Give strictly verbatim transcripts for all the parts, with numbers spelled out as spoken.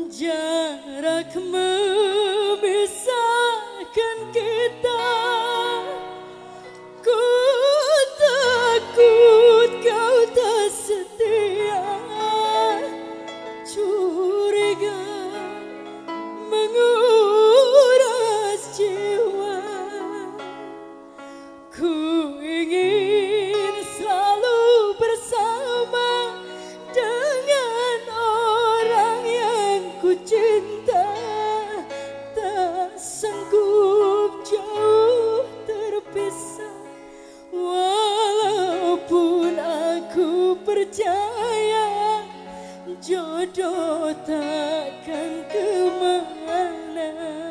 Jarak memisahkan kita, ku takut kau tak setia, curiga menguras jiwa. Ku ingin selalu bersama dengan orang yang ku cinta, tak sanggup jauh terpisah. Walaupun aku percaya jodoh takkan kemana,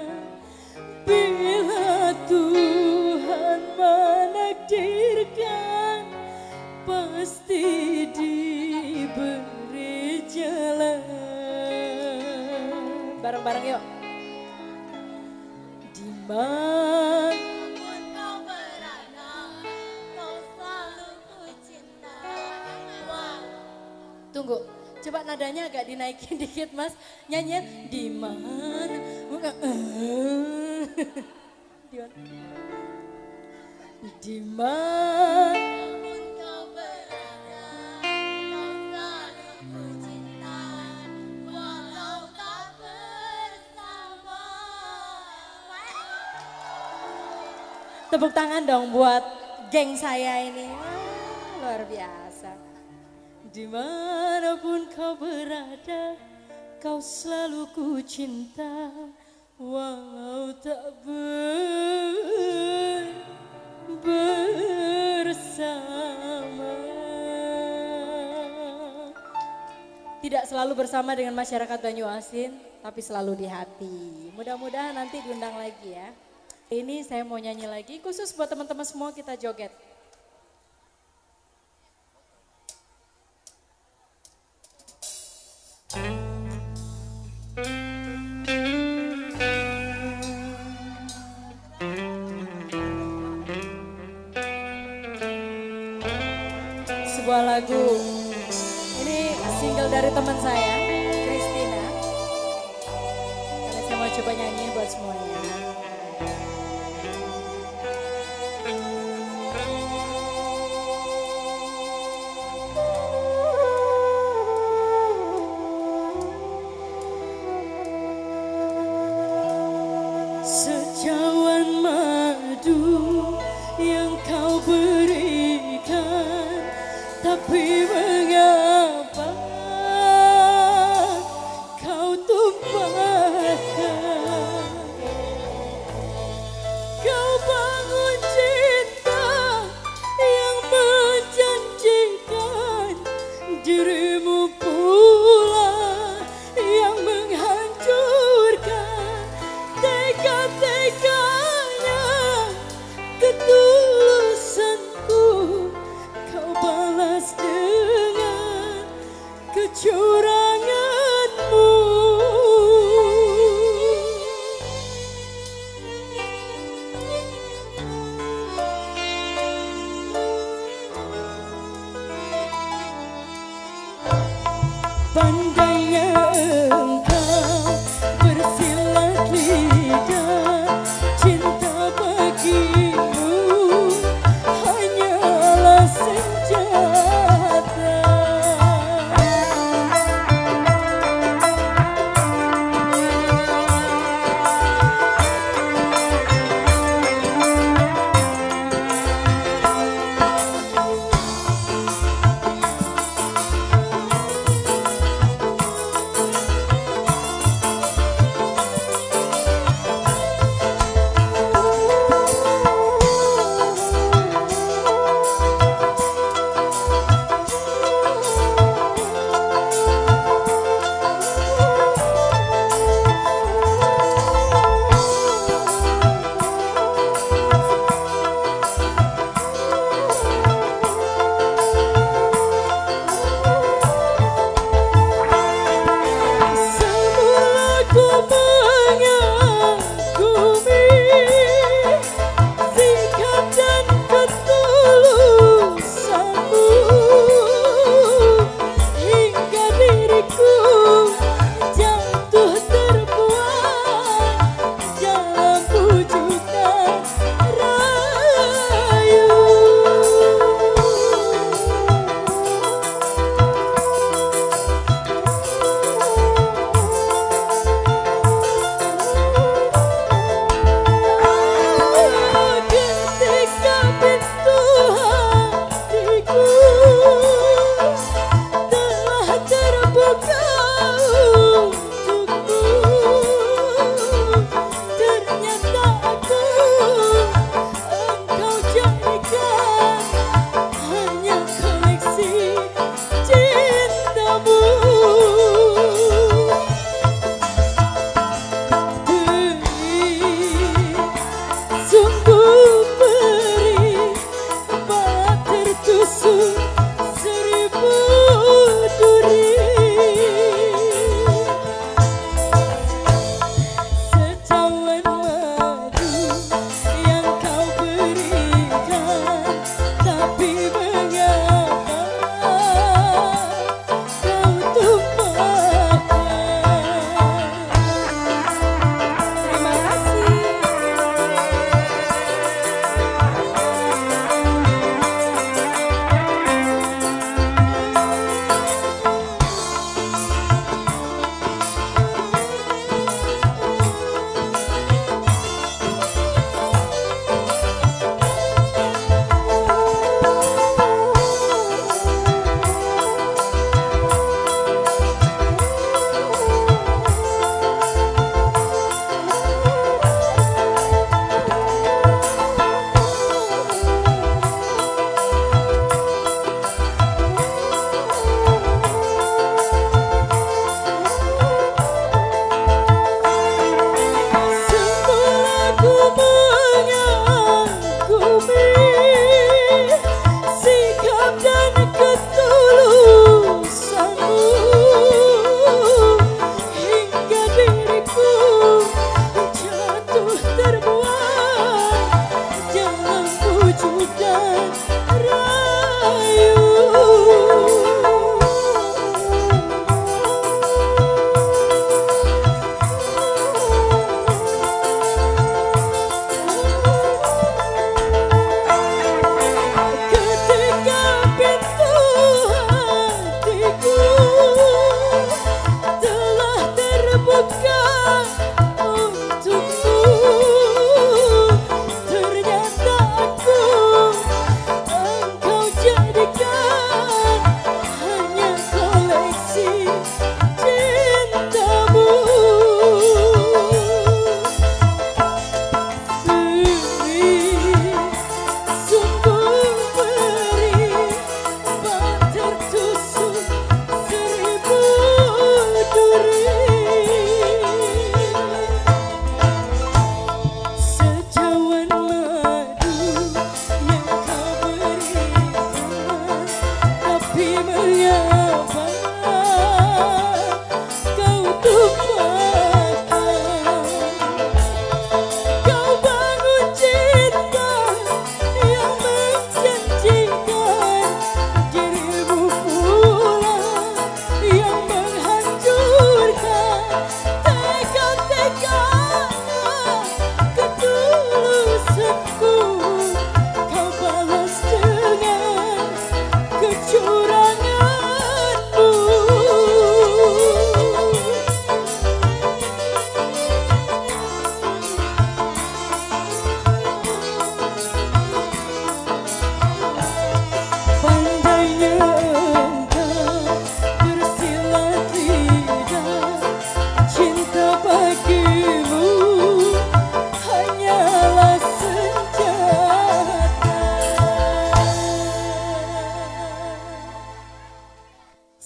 bila Tuhan menakdirkan pasti diberi jalan. Bareng-bareng yuk. Di mana kau berada, kau selalu ku cinta. Tunggu, coba nadanya agak dinaikin dikit mas. Nyanyian di mana? Bukan. Di mana? Dimanapun kau berada, kau selalu ku cinta. Walau tak bersama. Tepuk tangan dong buat geng saya ini. Wah, luar biasa. Dimanapun kau berada, kau selalu ku cinta. Walau tak ber, bersama. Tidak selalu bersama dengan masyarakat Banyuasin, tapi selalu di hati. Mudah-mudahan nanti diundang lagi ya. Ini saya mau nyanyi lagi, khusus buat teman-teman semua kita joget. Sebuah lagu, ini single dari teman saya, Christina. Karena saya mau coba nyanyi buat semuanya. Secawan madu yang kau berikan, tapi mengapa kau tumpahkan? Kau bangun cinta yang menjanjikan, dirimu pula yang menghancurkan. Tega-teganya ketulusanku kau balas dengan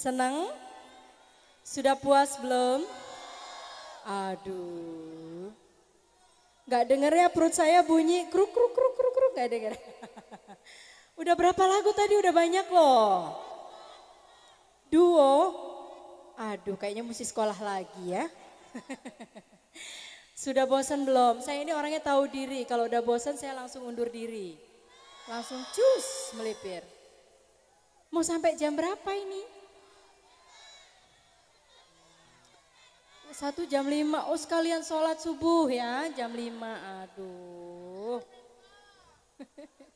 Senang? Sudah puas belum? Aduh. Gak denger ya perut saya bunyi kruk kruk kruk kruk kruk gak denger. Udah berapa lagu tadi? Udah banyak loh. Duo. Aduh kayaknya mesti sekolah lagi ya. Sudah bosan belum? Saya ini orangnya tahu diri. Kalau udah bosan saya langsung undur diri. Langsung cus melipir. Mau sampai jam berapa ini? Satu jam lima, oh sekalian sholat subuh ya jam lima, aduh.